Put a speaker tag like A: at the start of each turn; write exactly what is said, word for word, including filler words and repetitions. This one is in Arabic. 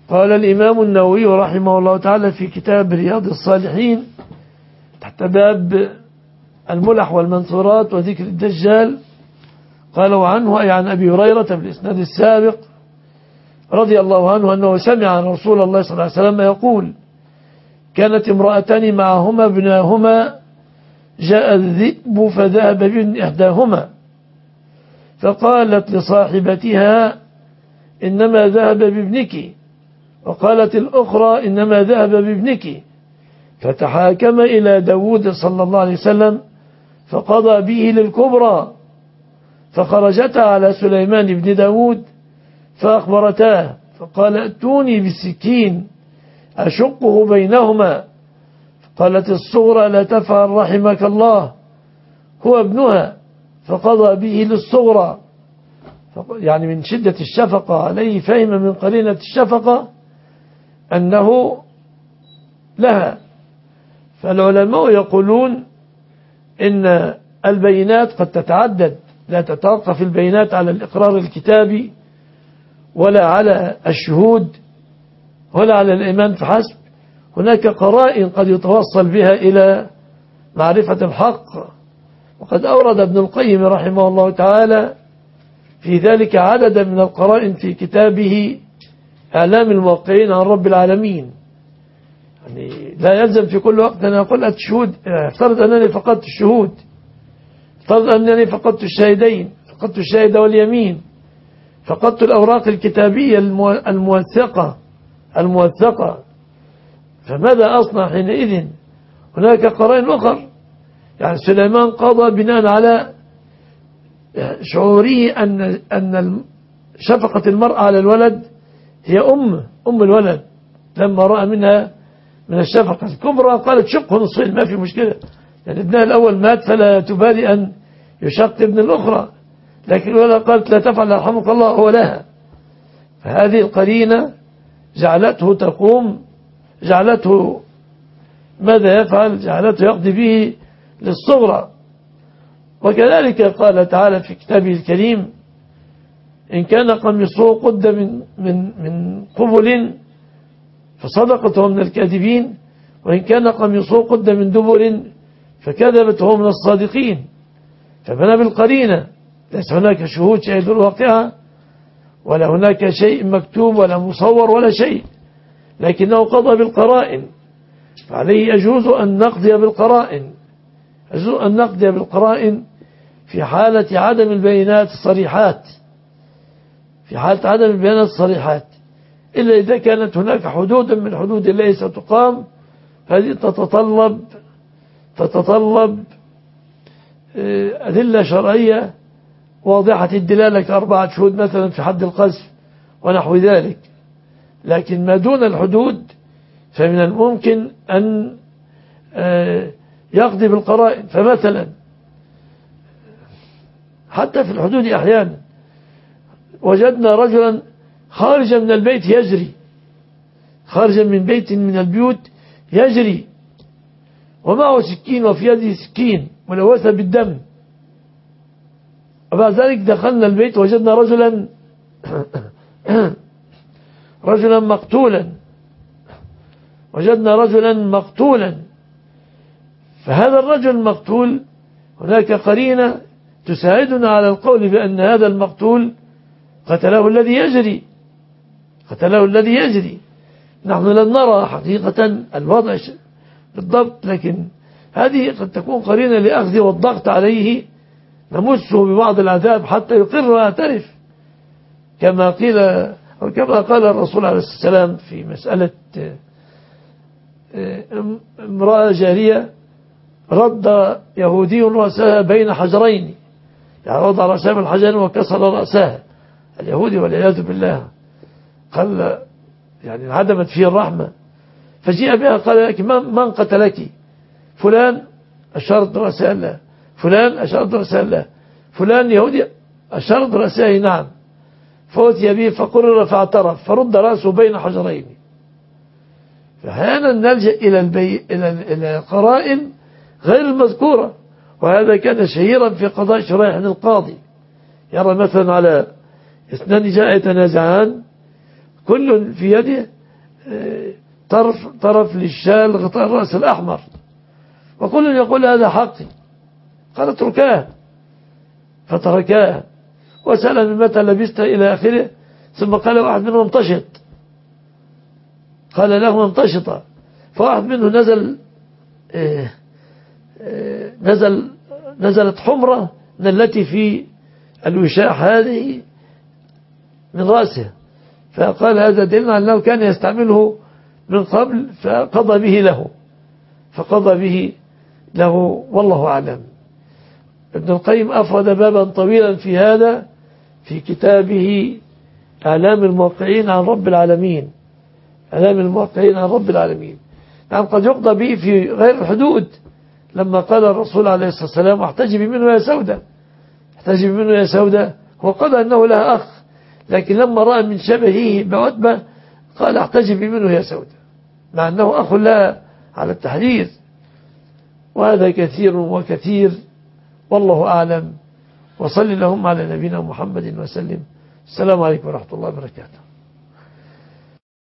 A: قال الإمام النووي رحمه الله تعالى في كتاب رياض الصالحين تحت باب الملح والمنثورات وذكر الدجال، قال وعنه أي عن أبي هريرة بالإسناد السابق رضي الله عنه أنه سمع رسول الله صلى الله عليه وسلم يقول: كانت امرأتان معهما ابناهما، جاء الذئب فذهب بابن إحداهما، فقالت لصاحبتها: إنما ذهب بابنك، وقالت الأخرى: إنما ذهب بابنك، فتحاكم إلى داود صلى الله عليه وسلم فقضى به للكبرى، فخرجتا على سليمان بن داود فأخبرتاه، فقال: ائتوني بالسكين أشقه بينهما. قالت الصغرى: لا تفعل رحمك الله، هو ابنها، فقضى به للصغرى، يعني من شدة الشفقة عليه فهم من قرينة الشفقة أنه لها. فالعلماء يقولون إن البينات قد تتعدد، لا تتوقف البينات على الإقرار الكتابي ولا على الشهود ولا على الإيمان فحسب، هناك قرائن قد يتوصل بها إلى معرفة الحق. وقد أورد ابن القيم رحمه الله تعالى في ذلك عددا من القرائن في كتابه إعلام الموقعين عن رب العالمين. يعني لا يلزم في كل وقت أن أقول الشهود، افترض أنني فقدت الشهود، افترض أنني فقدت الشاهدين، فقدت الشاهد واليمين، فقدت الأوراق الكتابية الموثقة الموثقة فماذا أصنع حينئذ؟ هناك قرائن أخرى. يعني سليمان قضى بناء على شعوره أن أن شفقة المرأة على الولد هي أم أم الولد، لما رأى منها من الشفقة الكبرى قالت: شقه نصفين، ما في مشكلة، يعني ابنها الأول مات فلا تبالي أن يشق ابن الأخرى، لكن الولد قالت: لا تفعل يرحمك الله، هو لها. فهذه القرينة جعلته تقوم، جعلته ماذا يفعل؟ جعلته يقضي به للصغرى. وكذلك قال تعالى في كتابه الكريم: إن كان قميصه قد من من من قبل فصدقت وهو من الكاذبين، وإن كان قميصه قد من دبر فكذبت وهو من الصادقين. فبنى بالقرينة، ليس هناك شهود شهدوا الواقعة ولا هناك شيء مكتوب ولا مصور ولا شيء، لكنه قضى بالقرائن، فعليه يجوز أن نقضي بالقرائن، يجوز أن نقضي بالقرائن في حالة عدم البينات الصريحات، في حالة عدم البيانات الصريحات، إلا إذا كانت هناك حدود من حدود الله ستقام، هذه تتطلب تتطلب أدلة شرعية واضحة الدلالة كأربعة شهود مثلا في حد القذف ونحو ذلك. لكن ما دون الحدود فمن الممكن أن يقضي بالقرائن. فمثلا حتى في الحدود أحيانا وجدنا رجلا خارجا من البيت يجري، خارجا من بيت من البيوت يجري ومعه سكين وفي يده سكين ملوثة بالدم، وبعد ذلك دخلنا البيت وجدنا رجلا رجلا مقتولا وجدنا رجلا مقتولا فهذا الرجل المقتول هناك قرينة تساعدنا على القول بأن هذا المقتول قتله الذي يجري قتله الذي يجري نحن لن نرى حقيقة الوضع بالضبط، لكن هذه قد تكون قرينة لأخذ والضغط عليه، نمسه ببعض العذاب حتى يقر ويعترف، كما قيل أو كما قال الرسول عليه السلام في مسألة امرأة جارية رد يهودي رأسها بين حجرين، يعني وضع رأسها من الحجر وكسر رأسها اليهودي والعياذ بالله، قال يعني انعدمت فيه الرحمة، فجيء بها قال لك من قتلك؟ فلان أشرت رأسها له، فلان أشرت رأسها له، فلان يهودي أشرت رأسها نعم، فأتي به فقرر فاعترف فرد رأسه بين حجرين. فأحيانا نلجأ إلى البي... إلى إلى قرائن غير المذكورة، وهذا كان شهيرا في قضاء شريح القاضي، يرى مثلا على اثنان جاء يتنازعان كل في يده طرف, طرف للشال غطاء الرأس الأحمر، وكل يقول هذا حقي. قال اتركاه، فتركاه. وسأل من متى لبست إلى آخره، ثم قال واحد منهم انتشط، قال له انتشط، فواحد منه نزل اه اه نزل نزلت حمرة من التي في الوشاح هذه من رأسه، فقال هذا دليل على أنه كان يستعمله من قبل، فقضى به له فقضى به له والله أعلم. ابن القيم أفرد بابا طويلا في هذا في كتابه إعلام الموقعين عن رب العالمين. إعلام الموقعين عن رب العالمين، يعني قد يقضى به في غير الحدود، لما قال الرسول عليه الصلاة والسلام احتجبي منه يا سودة، احتجبي منه يا سودة، هو قضى أنه لها أخ، لكن لما رأى من شبهه بعتبة قال احتجبي منه يا سودة، مع أنه أخ لها على التحرير. وهذا كثير وكثير والله أعلم. وصل اللهم على نبينا محمد وسلم. السلام عليكم ورحمة الله وبركاته.